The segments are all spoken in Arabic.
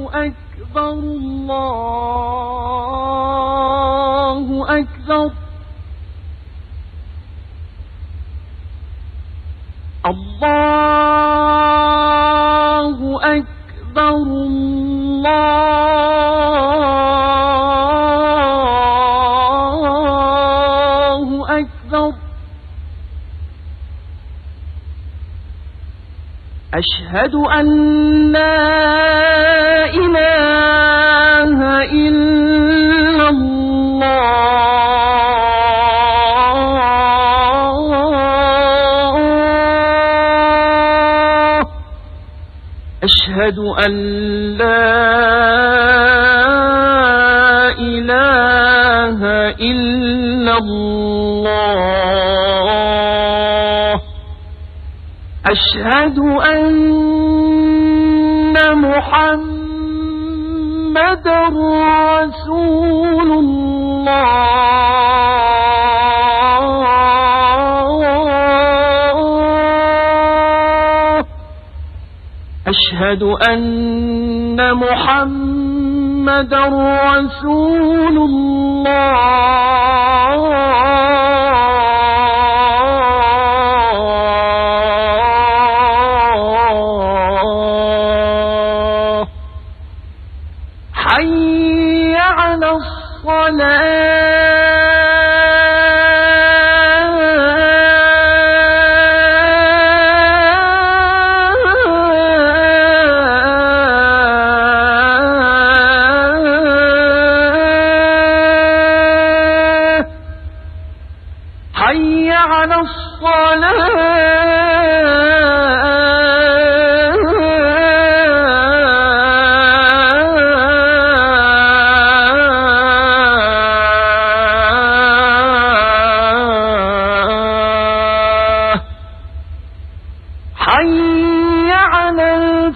أكبر الله أكبر الله أكبر الله أكبر أشهد أن لا إله إلا الله أشهد أن لا إله إلا الله أشهد أن محمدًا رسول الله أشهد أن محمدًا رسول الله حي على الصلاة حي على الصلاة حي على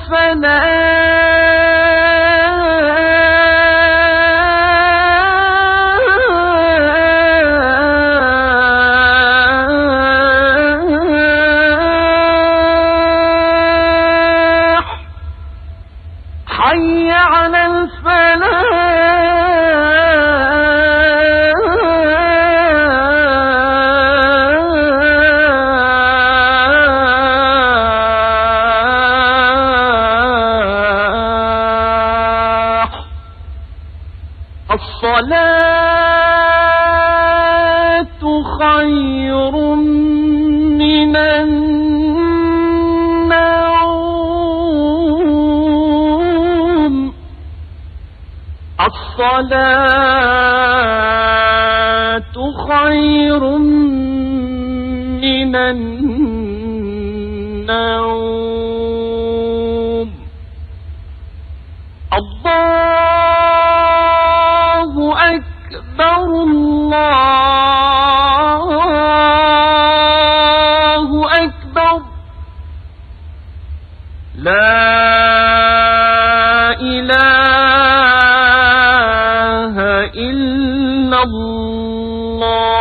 الفلاح حي على الفلاح الصلاة خير من النوم الصلاة خير من النوم الله أكبر الله أكبر لا إله إلا الله